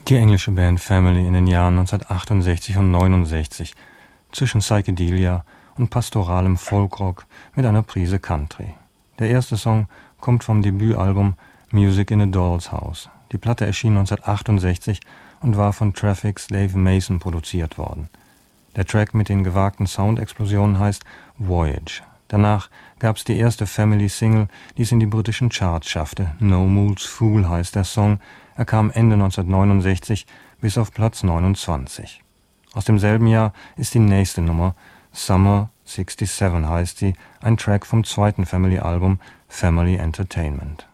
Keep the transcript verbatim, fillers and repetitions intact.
Die englische Band Family in den Jahren neunzehnhundertachtundsechzig und neunundsechzig, zwischen Psychedelia und pastoralem Folkrock mit einer Prise Country. Der erste Song kommt vom Debütalbum Music in a Doll's House. Die Platte erschien neunzehnhundertachtundsechzig und war von Traffic's Dave Mason produziert worden. Der Track mit den gewagten Soundexplosionen heißt Voyage. Danach gab es die erste Family-Single, die es in die britischen Charts schaffte. No Mool's Fool heißt der Song. Er kam Ende neunzehnhundertneunundsechzig bis auf Platz neunundzwanzig. Aus demselben Jahr ist die nächste Nummer, Summer siebenundsechzig heißt sie, ein Track vom zweiten Family-Album Family Entertainment.